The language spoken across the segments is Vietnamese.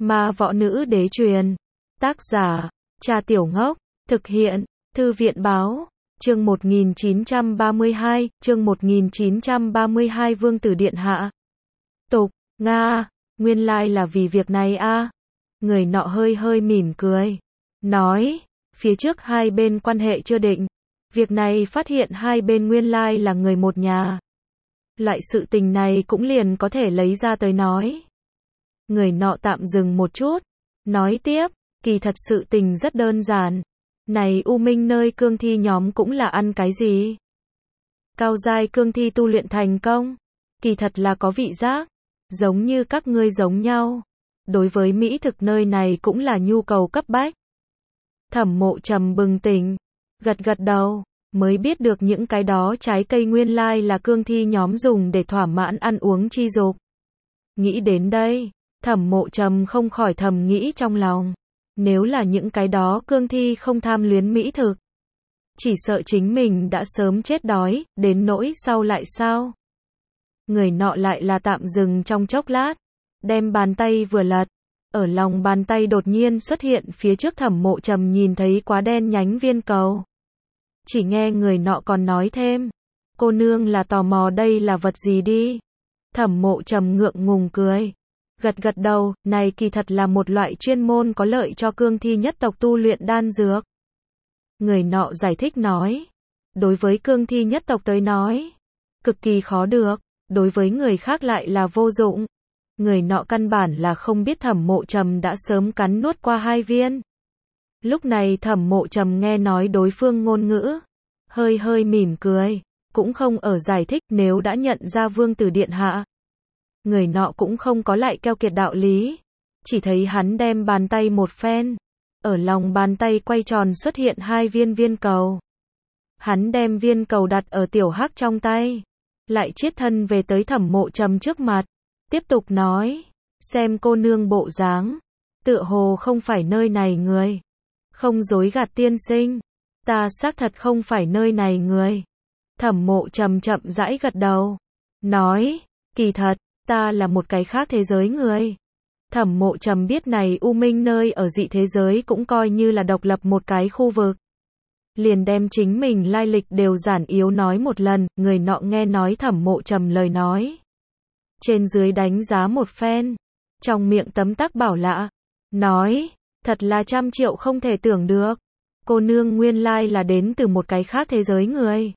Ma Võ Nữ Đế truyền. Tác giả, Cha Tiểu Ngốc. Thực hiện, Thư viện Báo. Chương 1932, chương 1932 Vương tử điện hạ. Tục, Nga, nguyên lai là vì việc này a. Người nọ hơi hơi mỉm cười. Nói, phía trước hai bên quan hệ chưa định. Việc này phát hiện hai bên nguyên lai là người một nhà. Loại sự tình này cũng liền có thể lấy ra tới nói. Người nọ tạm dừng một chút. Nói tiếp, kỳ thật sự tình rất đơn giản. Này U Minh nơi cương thi nhóm cũng là ăn cái gì? Cao giai cương thi tu luyện thành công. Kỳ thật là có vị giác. Giống như các ngươi giống nhau. Đối với mỹ thực nơi này cũng là nhu cầu cấp bách. Thẩm Mộ Trầm bừng tỉnh. Gật gật đầu. Mới biết được những cái đó trái cây nguyên lai là cương thi nhóm dùng để thỏa mãn ăn uống chi dục. Nghĩ đến đây, Thẩm Mộ Trầm không khỏi thầm nghĩ trong lòng. Nếu là những cái đó cương thi không tham luyến mỹ thực, chỉ sợ chính mình đã sớm chết đói, đến nỗi sau lại sao? Người nọ lại là tạm dừng trong chốc lát, đem bàn tay vừa lật, ở lòng bàn tay đột nhiên xuất hiện phía trước Thẩm Mộ Trầm nhìn thấy quá đen nhánh viên cầu. Chỉ nghe người nọ còn nói thêm, cô nương là tò mò đây là vật gì đi. Thẩm Mộ Trầm ngượng ngùng cười. Gật gật đầu, này kỳ thật là một loại chuyên môn có lợi cho cương thi nhất tộc tu luyện đan dược. Người nọ giải thích nói, đối với cương thi nhất tộc tới nói, cực kỳ khó được, đối với người khác lại là vô dụng. Người nọ căn bản là không biết Thẩm Mộ Trầm đã sớm cắn nuốt qua hai viên. Lúc này Thẩm Mộ Trầm nghe nói đối phương ngôn ngữ, hơi hơi mỉm cười, cũng không ở giải thích nếu đã nhận ra vương tử điện hạ. Người nọ cũng không có lại keo kiệt đạo lý, chỉ thấy hắn đem bàn tay một phen, ở lòng bàn tay quay tròn xuất hiện hai viên viên cầu. Hắn đem viên cầu đặt ở tiểu hắc trong tay, lại chiết thân về tới Thẩm Mộ Trầm trước mặt, tiếp tục nói, xem cô nương bộ dáng, tựa hồ không phải nơi này người. Không dối gạt tiên sinh, ta xác thật không phải nơi này người. Thẩm Mộ Trầm chậm rãi gật đầu, nói, kỳ thật, ta là một cái khác thế giới người. Thẩm Mộ Trầm biết này U Minh nơi ở dị thế giới cũng coi như là độc lập một cái khu vực. Liền đem chính mình lai lịch đều giản yếu nói một lần, người nọ nghe nói Thẩm Mộ Trầm lời nói. Trên dưới đánh giá một phen, trong miệng tấm tắc bảo lạ, nói, thật là trăm triệu không thể tưởng được. Cô nương nguyên lai là đến từ một cái khác thế giới người.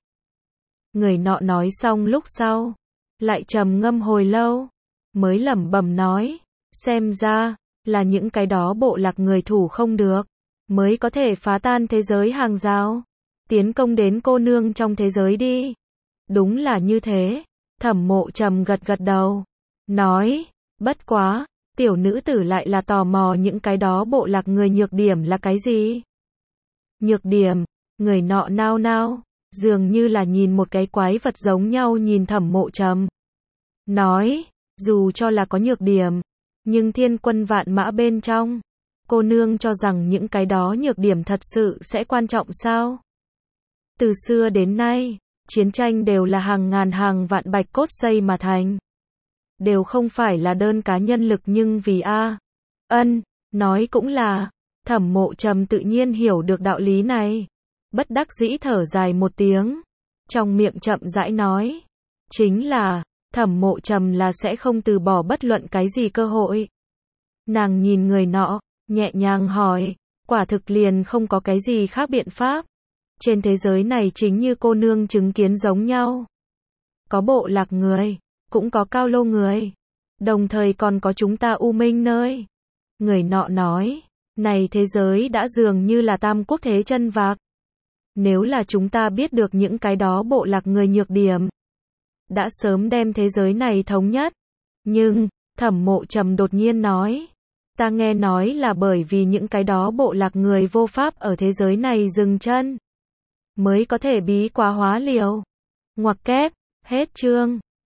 Người nọ nói xong lúc sau, lại trầm ngâm hồi lâu, mới lẩm bẩm nói, xem ra, là những cái đó bộ lạc người thủ không được, mới có thể phá tan thế giới hàng rào, tiến công đến cô nương trong thế giới đi. Đúng là như thế, Thẩm Mộ Trầm gật gật đầu, nói, bất quá, tiểu nữ tử lại là tò mò những cái đó bộ lạc người nhược điểm là cái gì? Nhược điểm, người nọ nao nao, dường như là nhìn một cái quái vật giống nhau nhìn Thẩm Mộ Trầm. Nói, dù cho là có nhược điểm, nhưng thiên quân vạn mã bên trong, cô nương cho rằng những cái đó nhược điểm thật sự sẽ quan trọng sao? Từ xưa đến nay, chiến tranh đều là hàng ngàn hàng vạn bạch cốt xây mà thành. Đều không phải là đơn cá nhân lực nhưng vì nói cũng là, Thẩm Mộ Trầm tự nhiên hiểu được đạo lý này. Bất đắc dĩ thở dài một tiếng, trong miệng chậm rãi nói, chính là, Thẩm Mộ Trầm là sẽ không từ bỏ bất luận cái gì cơ hội. Nàng nhìn người nọ, nhẹ nhàng hỏi, quả thực liền không có cái gì khác biện pháp. Trên thế giới này chính như cô nương chứng kiến giống nhau. Có bộ lạc người, cũng có cao lô người, đồng thời còn có chúng ta U Minh nơi. Người nọ nói, này thế giới đã dường như là tam quốc thế chân vạc. Nếu là chúng ta biết được những cái đó bộ lạc người nhược điểm, đã sớm đem thế giới này thống nhất. Nhưng, Thẩm Mộ Trầm đột nhiên nói, ta nghe nói là bởi vì những cái đó bộ lạc người vô pháp ở thế giới này dừng chân, mới có thể bí quá hóa liều. Ngoặc kép, hết chương.